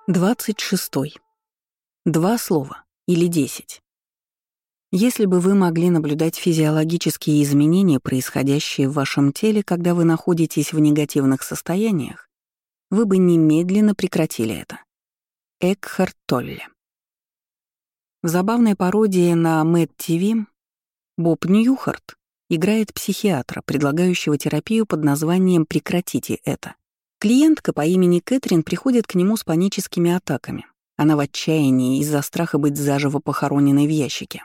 26. 2 слова или 10. Если бы вы могли наблюдать физиологические изменения, происходящие в вашем теле, когда вы находитесь в негативных состояниях, вы бы немедленно прекратили это. Экхарт Толле. В забавной пародии на Мэд ТВ Боб Ньюхарт играет психиатра, предлагающего терапию под названием «Прекратите это». Клиентка по имени Кэтрин приходит к нему с паническими атаками. Она в отчаянии из-за страха быть заживо похороненной в ящике.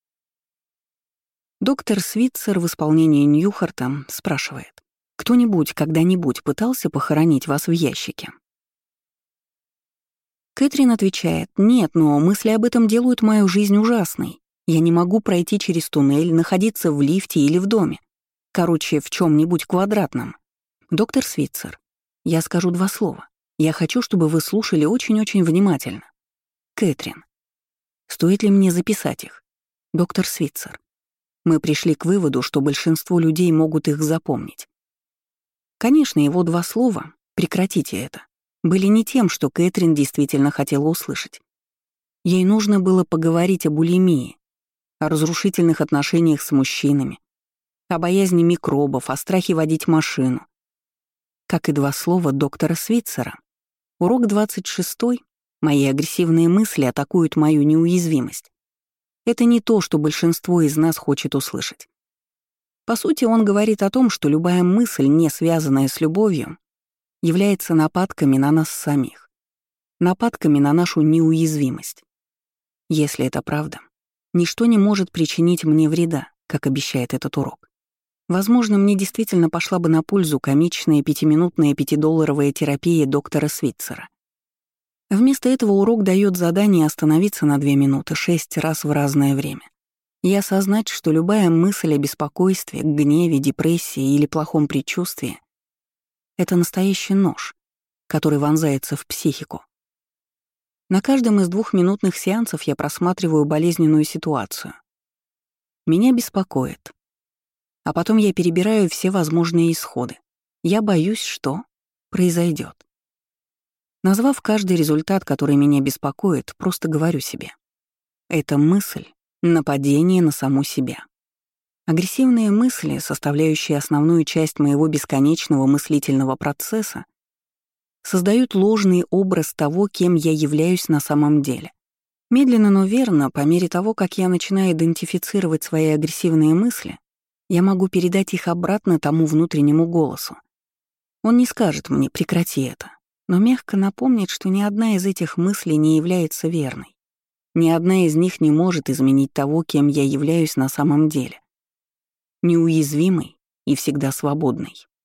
Доктор Свитцер в исполнении Ньюхарта спрашивает: «Кто-нибудь когда-нибудь пытался похоронить вас в ящике?» Кэтрин отвечает: «Нет, но мысли об этом делают мою жизнь ужасной. Я не могу пройти через туннель, находиться в лифте или в доме. Короче, в чем-нибудь квадратном». Доктор Свитцер: «Я скажу 2 слова. Я хочу, чтобы вы слушали очень-очень внимательно». Кэтрин: «Стоит ли мне записать их?» Доктор Свитцер: «Мы пришли к выводу, что большинство людей могут их запомнить». Конечно, его 2 слова «прекратите это» были не тем, что Кэтрин действительно хотела услышать. Ей нужно было поговорить о булимии, о разрушительных отношениях с мужчинами, о боязни микробов, о страхе водить машину. Как и 2 слова доктора Свитцера. Урок 26. Мои агрессивные мысли атакуют мою неуязвимость. Это не то, что большинство из нас хочет услышать. По сути, он говорит о том, что любая мысль, не связанная с любовью, является нападками на нас самих, нападками на нашу неуязвимость. Если это правда, ничто не может причинить мне вреда, как обещает этот урок. Возможно, мне действительно пошла бы на пользу комичная 5-минутная 5-долларовая терапия доктора Свитцера. Вместо этого урок дает задание остановиться на 2 минуты 6 раз в разное время и осознать, что любая мысль о беспокойстве, гневе, депрессии или плохом предчувствии — это настоящий нож, который вонзается в психику. На каждом из 2-минутных сеансов я просматриваю болезненную ситуацию. Меня беспокоит. А потом я перебираю все возможные исходы. Я боюсь, что произойдет. Назвав каждый результат, который меня беспокоит, просто говорю себе: это мысль — нападение на саму себя. Агрессивные мысли, составляющие основную часть моего бесконечного мыслительного процесса, создают ложный образ того, кем я являюсь на самом деле. Медленно, но верно, по мере того, как я начинаю идентифицировать свои агрессивные мысли, я могу передать их обратно тому внутреннему голосу. Он не скажет мне «прекрати это», но мягко напомнит, что ни одна из этих мыслей не является верной. Ни одна из них не может изменить того, кем я являюсь на самом деле. Неуязвимой и всегда свободной.